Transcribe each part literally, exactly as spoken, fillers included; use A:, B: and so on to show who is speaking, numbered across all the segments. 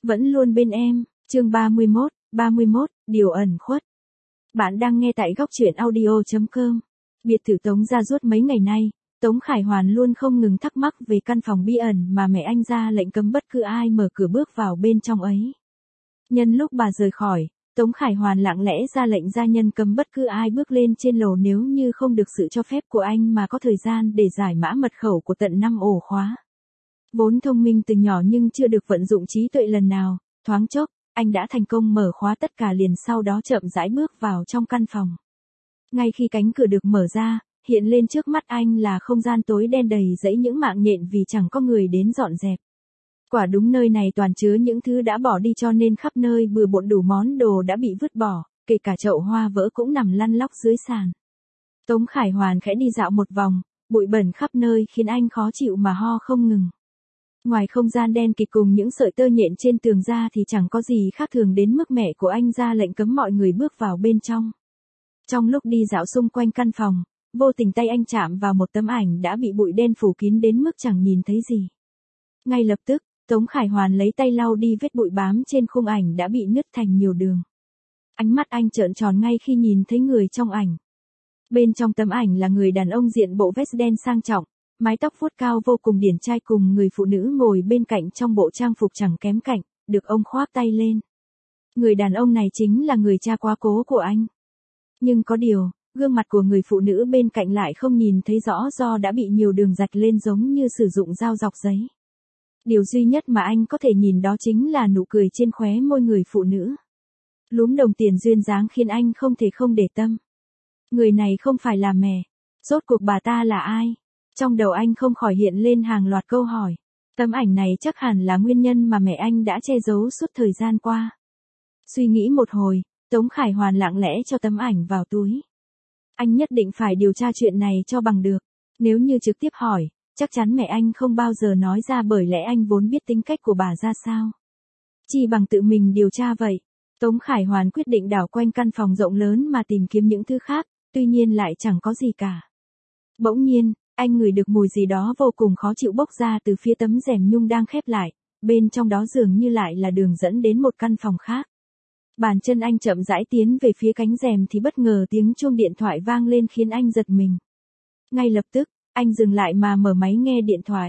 A: Vẫn luôn bên em, chương ba mươi mốt, ba mươi mốt, điều ẩn khuất. Bạn đang nghe tại góc truyện audio chấm com. Biệt thự Tống Gia Duốt mấy ngày nay, Tống Khải Hoàn luôn không ngừng thắc mắc về căn phòng bí ẩn mà mẹ anh ra lệnh cấm bất cứ ai mở cửa bước vào bên trong ấy. Nhân lúc bà rời khỏi, Tống Khải Hoàn lặng lẽ ra lệnh gia nhân cấm bất cứ ai bước lên trên lầu nếu như không được sự cho phép của anh mà có thời gian để giải mã mật khẩu của tận năm ổ khóa. Vốn thông minh từ nhỏ nhưng chưa được vận dụng trí tuệ lần nào, thoáng chốc, anh đã thành công mở khóa tất cả liền sau đó chậm rãi bước vào trong căn phòng. Ngay khi cánh cửa được mở ra, hiện lên trước mắt anh là không gian tối đen đầy rẫy những mạng nhện vì chẳng có người đến dọn dẹp. Quả đúng nơi này toàn chứa những thứ đã bỏ đi cho nên khắp nơi bừa bộn đủ món đồ đã bị vứt bỏ, kể cả chậu hoa vỡ cũng nằm lăn lóc dưới sàn. Tống Khải Hoàn khẽ đi dạo một vòng, bụi bẩn khắp nơi khiến anh khó chịu mà ho không ngừng. Ngoài không gian đen kịt cùng những sợi tơ nhện trên tường ra thì chẳng có gì khác thường đến mức mẹ của anh ra lệnh cấm mọi người bước vào bên trong. Trong lúc đi dạo xung quanh căn phòng, vô tình tay anh chạm vào một tấm ảnh đã bị bụi đen phủ kín đến mức chẳng nhìn thấy gì. Ngay lập tức, Tống Khải Hoàn lấy tay lau đi vết bụi bám trên khung ảnh đã bị nứt thành nhiều đường. Ánh mắt anh trợn tròn ngay khi nhìn thấy người trong ảnh. Bên trong tấm ảnh là người đàn ông diện bộ vest đen sang trọng, mái tóc vuốt cao vô cùng điển trai cùng người phụ nữ ngồi bên cạnh trong bộ trang phục chẳng kém cạnh, được ông khoác tay lên. Người đàn ông này chính là người cha quá cố của anh. Nhưng có điều, gương mặt của người phụ nữ bên cạnh lại không nhìn thấy rõ do đã bị nhiều đường rạch lên giống như sử dụng dao dọc giấy. Điều duy nhất mà anh có thể nhìn đó chính là nụ cười trên khóe môi người phụ nữ. Lúm đồng tiền duyên dáng khiến anh không thể không để tâm. Người này không phải là mẹ. Rốt cuộc bà ta là ai? Trong đầu anh không khỏi hiện lên hàng loạt câu hỏi. Tấm ảnh này chắc hẳn là nguyên nhân mà mẹ anh đã che giấu suốt thời gian qua. Suy nghĩ một hồi, Tống Khải Hoàn lặng lẽ cho tấm ảnh vào túi. Anh nhất định phải điều tra chuyện này cho bằng được. Nếu như trực tiếp hỏi, chắc chắn mẹ anh không bao giờ nói ra bởi lẽ anh vốn biết tính cách của bà ra sao. Chỉ bằng tự mình điều tra vậy. Tống Khải Hoàn quyết định đảo quanh căn phòng rộng lớn mà tìm kiếm những thứ khác, tuy nhiên lại chẳng có gì cả. Bỗng nhiên, anh ngửi được mùi gì đó vô cùng khó chịu bốc ra từ phía tấm rèm nhung đang khép lại, bên trong đó dường như lại là đường dẫn đến một căn phòng khác. Bàn chân anh chậm rãi tiến về phía cánh rèm thì bất ngờ tiếng chuông điện thoại vang lên khiến anh giật mình. Ngay lập tức, anh dừng lại mà mở máy nghe điện thoại.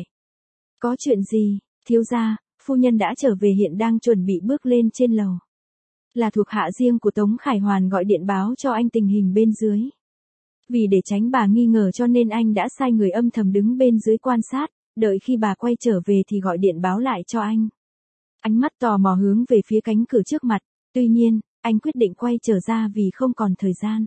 A: Có chuyện gì, thiếu gia, phu nhân đã trở về hiện đang chuẩn bị bước lên trên lầu. Là thuộc hạ riêng của Tống Khải Hoàn gọi điện báo cho anh tình hình bên dưới. Vì để tránh bà nghi ngờ cho nên anh đã sai người âm thầm đứng bên dưới quan sát, đợi khi bà quay trở về thì gọi điện báo lại cho anh. Ánh mắt tò mò hướng về phía cánh cửa trước mặt, tuy nhiên, anh quyết định quay trở ra vì không còn thời gian.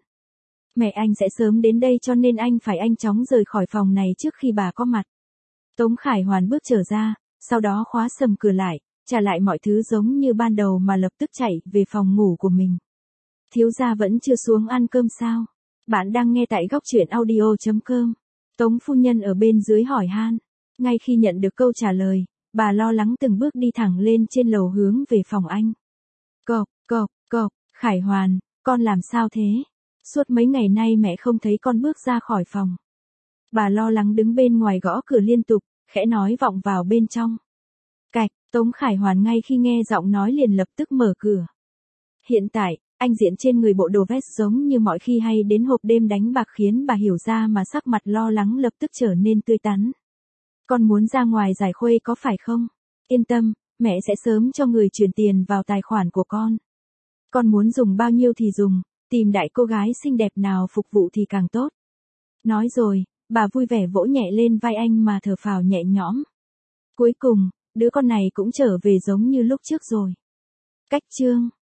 A: Mẹ anh sẽ sớm đến đây cho nên anh phải nhanh chóng rời khỏi phòng này trước khi bà có mặt. Tống Khải Hoàn bước trở ra, sau đó khóa sầm cửa lại, trả lại mọi thứ giống như ban đầu mà lập tức chạy về phòng ngủ của mình. Thiếu gia vẫn chưa xuống ăn cơm sao? Bạn đang nghe tại góc truyện audio chấm com. Tống phu nhân ở bên dưới hỏi han. Ngay khi nhận được câu trả lời, bà lo lắng từng bước đi thẳng lên trên lầu hướng về phòng anh. Cộc, cộc, cộc, Khải Hoàn, con làm sao thế? Suốt mấy ngày nay mẹ không thấy con bước ra khỏi phòng. Bà lo lắng đứng bên ngoài gõ cửa liên tục, khẽ nói vọng vào bên trong. Cạch, Tống Khải Hoàn ngay khi nghe giọng nói liền lập tức mở cửa. Hiện tại, anh diện trên người bộ đồ vest giống như mọi khi hay đến hộp đêm đánh bạc khiến bà hiểu ra mà sắc mặt lo lắng lập tức trở nên tươi tắn. Con muốn ra ngoài giải khuây có phải không? Yên tâm, mẹ sẽ sớm cho người chuyển tiền vào tài khoản của con. Con muốn dùng bao nhiêu thì dùng, tìm đại cô gái xinh đẹp nào phục vụ thì càng tốt. Nói rồi, bà vui vẻ vỗ nhẹ lên vai anh mà thở phào nhẹ nhõm. Cuối cùng, đứa con này cũng trở về giống như lúc trước rồi. Cách chương